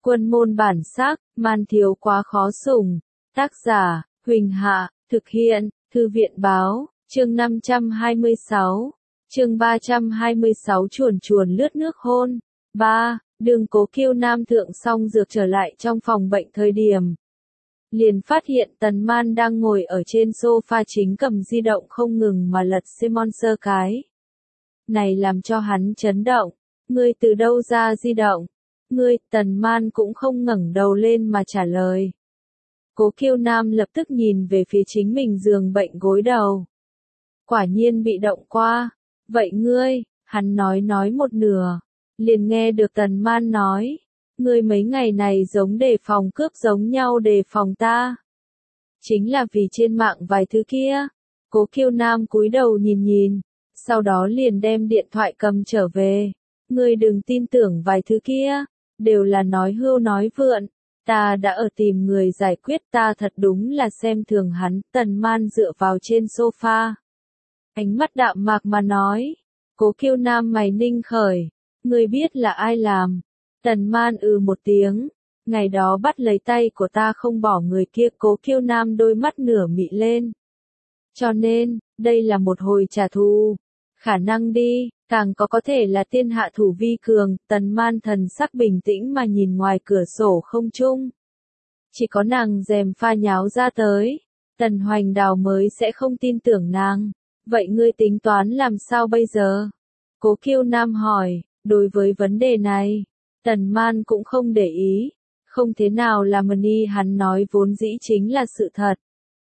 Quân môn bản sắc, man thiếu quá khó sủng. Tác giả, Huỳnh Hạ, thực hiện, Thư viện báo, chương 526, chương 326 chuồn chuồn lướt nước hôn. 3. Đường Cố Kiêu Nam thượng xong dược trở lại trong phòng bệnh thời điểm. Liền phát hiện Tần Man đang ngồi ở trên sofa chính cầm di động không ngừng mà lật xem monster cái. Này làm cho hắn chấn động. Ngươi từ đâu ra di động? Ngươi, Tần Man cũng không ngẩng đầu lên mà trả lời. Cố Kiêu Nam lập tức nhìn về phía chính mình giường bệnh gối đầu. Quả nhiên bị động qua. Vậy ngươi, hắn nói một nửa. Liền nghe được Tần Man nói. Ngươi mấy ngày này giống đề phòng cướp giống nhau đề phòng ta. Chính là vì trên mạng vài thứ kia. Cố Kiêu Nam cúi đầu nhìn. Sau đó liền đem điện thoại cầm trở về. Ngươi đừng tin tưởng vài thứ kia. Đều là nói hưu nói vượn. Ta đã ở tìm người giải quyết, ta thật đúng là xem thường hắn. Tần Man dựa vào trên sofa. Ánh mắt đạm mạc mà nói. Cố Kiêu Nam mày ninh khởi. Ngươi biết là ai làm? Tần Man một tiếng. Ngày đó bắt lấy tay của ta không bỏ người kia. Cố Kiêu Nam đôi mắt nửa mị lên. Cho nên, đây là một hồi trả thù. Khả năng đi, càng có thể là tiên hạ thủ vi cường. Tần Man thần sắc bình tĩnh mà nhìn ngoài cửa sổ không trung. Chỉ có nàng dèm pha nháo ra tới. Tần Hoành Đào mới sẽ không tin tưởng nàng. Vậy ngươi tính toán làm sao bây giờ? Cố Kiêu Nam hỏi. Đối với vấn đề này, Tần Man cũng không để ý. Không thế nào là money, hắn nói vốn dĩ chính là sự thật.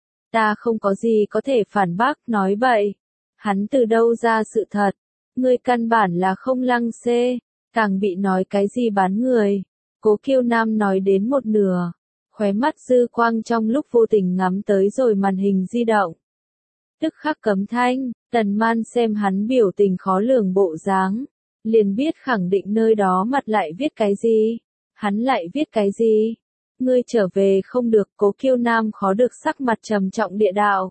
Ta không có gì có thể phản bác, nói bậy. Hắn từ đâu ra sự thật? Ngươi căn bản là không lăng xê, càng bị nói cái gì bán người. Cố Kiêu Nam nói đến một nửa, khóe mắt dư quang trong lúc vô tình ngắm tới rồi màn hình di động. Tức khắc cấm thanh. Tần Man xem hắn biểu tình khó lường bộ dáng, liền biết khẳng định nơi đó mặt lại viết cái gì. Hắn lại viết cái gì? Ngươi trở về không được. Cố Kiêu Nam khó được sắc mặt trầm trọng địa đạo.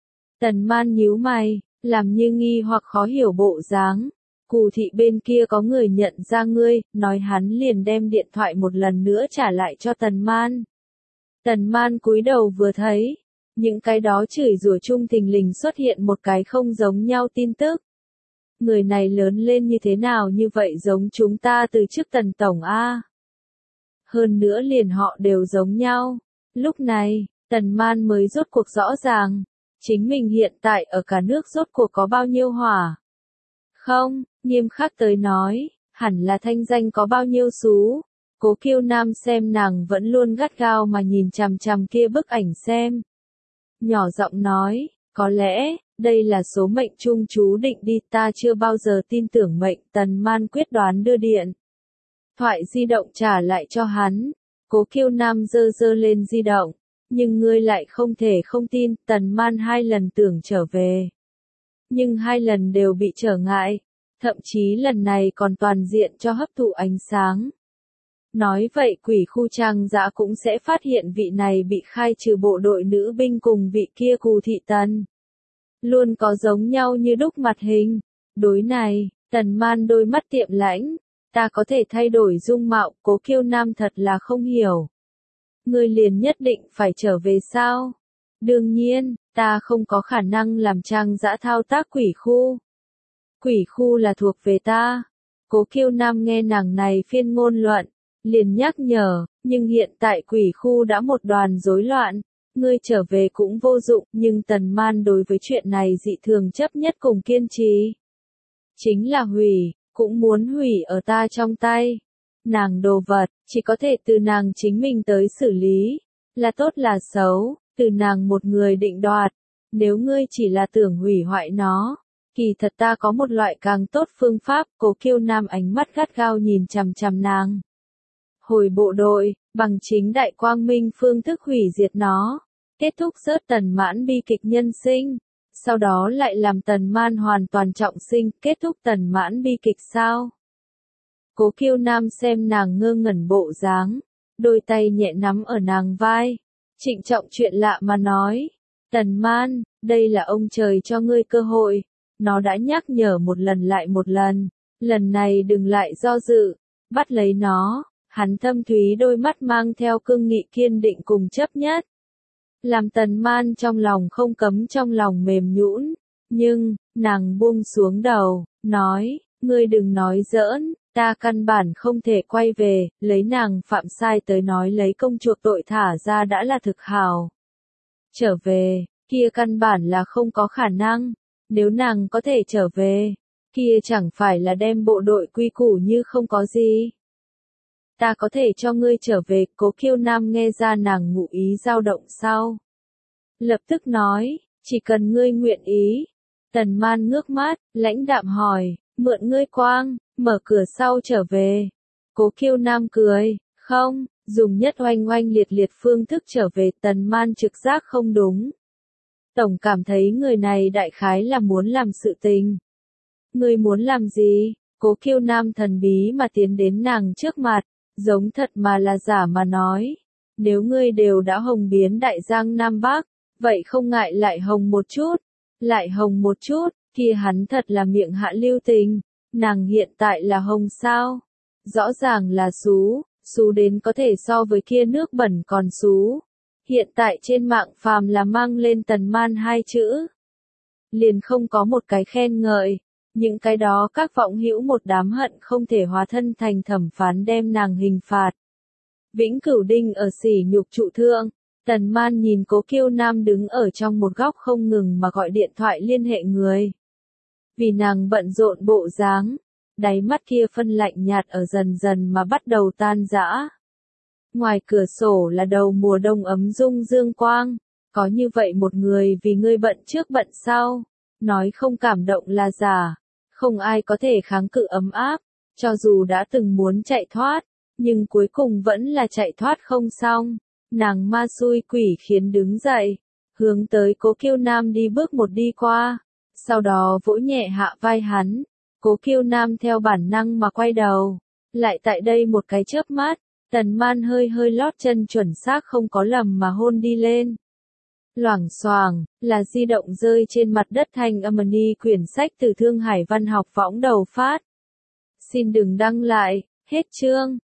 Tần Man nhíu mày, làm như nghi hoặc khó hiểu bộ dáng. Cù thị bên kia có người nhận ra ngươi, nói hắn liền đem điện thoại một lần nữa trả lại cho Tần Man. Tần Man cúi đầu vừa thấy, những cái đó chửi rủa chung thình lình xuất hiện một cái không giống nhau tin tức. Người này lớn lên như thế nào như vậy giống chúng ta từ trước Tần Tổng A. Hơn nữa liền họ đều giống nhau. Lúc này, Tần Man mới rốt cuộc rõ ràng. Chính mình hiện tại ở cả nước rốt cuộc có bao nhiêu hỏa. Không, nghiêm khắc tới nói, hẳn là thanh danh có bao nhiêu xú. Cố Kiêu Nam xem nàng vẫn luôn gắt gao mà nhìn chằm chằm kia bức ảnh xem. Nhỏ giọng nói, có lẽ, đây là số mệnh chung chú định đi, ta chưa bao giờ tin tưởng mệnh. Tần Man quyết đoán đưa điện thoại di động trả lại cho hắn. Cố Kiêu Nam giơ lên di động. Nhưng ngươi lại không thể không tin. Tần Man 2 lần tưởng trở về, nhưng 2 lần đều bị trở ngại. Thậm chí lần này còn toàn diện cho hấp thụ ánh sáng. Nói vậy quỷ khu Trang Dã cũng sẽ phát hiện vị này bị khai trừ bộ đội nữ binh cùng vị kia Cù thị Tần. Luôn có giống nhau như đúc mặt hình. Đối này, Tần Man đôi mắt tiệm lãnh. Ta có thể thay đổi dung mạo. Cố Kiêu Nam thật là không hiểu. Ngươi liền nhất định phải trở về sao? Đương nhiên, ta không có khả năng làm Trang Dã thao tác quỷ khu. Quỷ khu là thuộc về ta. Cố Kiêu Nam nghe nàng này phiên ngôn luận, liền nhắc nhở, nhưng hiện tại quỷ khu đã một đoàn rối loạn. Ngươi trở về cũng vô dụng, nhưng Tần Man đối với chuyện này dị thường chấp nhất cùng kiên trì. Chính là hủy, cũng muốn hủy ở ta trong tay. Nàng đồ vật, chỉ có thể từ nàng chính mình tới xử lý. Là tốt là xấu, từ nàng một người định đoạt. Nếu ngươi chỉ là tưởng hủy hoại nó, kỳ thật ta có một loại càng tốt phương pháp. Cố Kiêu Nam ánh mắt gắt gao nhìn chằm chằm nàng. Hồi bộ đội, bằng chính đại quang minh phương thức hủy diệt nó. Kết thúc rớt Tần Mãn bi kịch nhân sinh. Sau đó lại làm Tần Man hoàn toàn trọng sinh. Kết thúc Tần Mãn bi kịch sao? Cố Kiêu Nam xem nàng ngơ ngẩn bộ dáng, đôi tay nhẹ nắm ở nàng vai, trịnh trọng chuyện lạ mà nói. Tần Man, đây là ông trời cho ngươi cơ hội. Nó đã nhắc nhở một lần lại một lần. Lần này đừng lại do dự. Bắt lấy nó. Hắn thâm thúy đôi mắt mang theo cương nghị kiên định cùng chấp nhất. Làm Tần Man trong lòng không cấm trong lòng mềm nhũn, nhưng, nàng buông xuống đầu, nói, ngươi đừng nói giỡn, ta căn bản không thể quay về, lấy nàng phạm sai tới nói lấy công chuộc tội thả ra đã là thực hào. Trở về, kia căn bản là không có khả năng, nếu nàng có thể trở về, kia chẳng phải là đem bộ đội quy củ như không có gì. Ta có thể cho ngươi trở về, Cố Kiêu Nam nghe ra nàng ngụ ý dao động sau. Lập tức nói, chỉ cần ngươi nguyện ý. Tần Man ngước mắt, lãnh đạm hỏi, mượn ngươi quang, mở cửa sau trở về. Cố Kiêu Nam cười, không, dùng nhất oanh oanh liệt liệt phương thức trở về. Tần Man trực giác không đúng. Tổng cảm thấy người này đại khái là muốn làm sự tình. Ngươi muốn làm gì? Cố Kiêu Nam thần bí mà tiến đến nàng trước mặt, giống thật mà là giả mà nói. Nếu ngươi đều đã hồng biến đại giang Nam Bắc, vậy không ngại lại hồng một chút. Lại hồng một chút, kia hắn thật là miệng hạ lưu tình. Nàng hiện tại là hồng sao? Rõ ràng là xú đến có thể so với kia nước bẩn còn xú. Hiện tại trên mạng phàm là mang lên Tần Man hai chữ, liền không có một cái khen ngợi. Những cái đó các vọng hữu một đám hận không thể hóa thân thành thẩm phán đem nàng hình phạt. Vĩnh cửu đinh ở sỉ nhục trụ thượng. Tần Man nhìn Cố Kiêu Nam đứng ở trong một góc không ngừng mà gọi điện thoại liên hệ người. Vì nàng bận rộn bộ dáng, đáy mắt kia phân lạnh nhạt ở dần dần mà bắt đầu tan rã. Ngoài cửa sổ là đầu mùa đông ấm dung dương quang, có như vậy một người vì ngươi bận trước bận sau, nói không cảm động là giả, không ai có thể kháng cự ấm áp, cho dù đã từng muốn chạy thoát, nhưng cuối cùng vẫn là chạy thoát không xong. Nàng ma xui quỷ khiến đứng dậy, hướng tới Cố Kiêu Nam đi bước một đi qua, sau đó vỗ nhẹ hạ vai hắn. Cố Kiêu Nam theo bản năng mà quay đầu, lại tại đây một cái chớp mắt, Tần Man hơi hơi lót chân chuẩn xác không có lầm mà hôn đi lên. Loảng xoảng, là di động rơi trên mặt đất thanh âm ni quyển sách từ Thương Hải Văn học võng đầu phát. Xin đừng đăng lại, hết chương.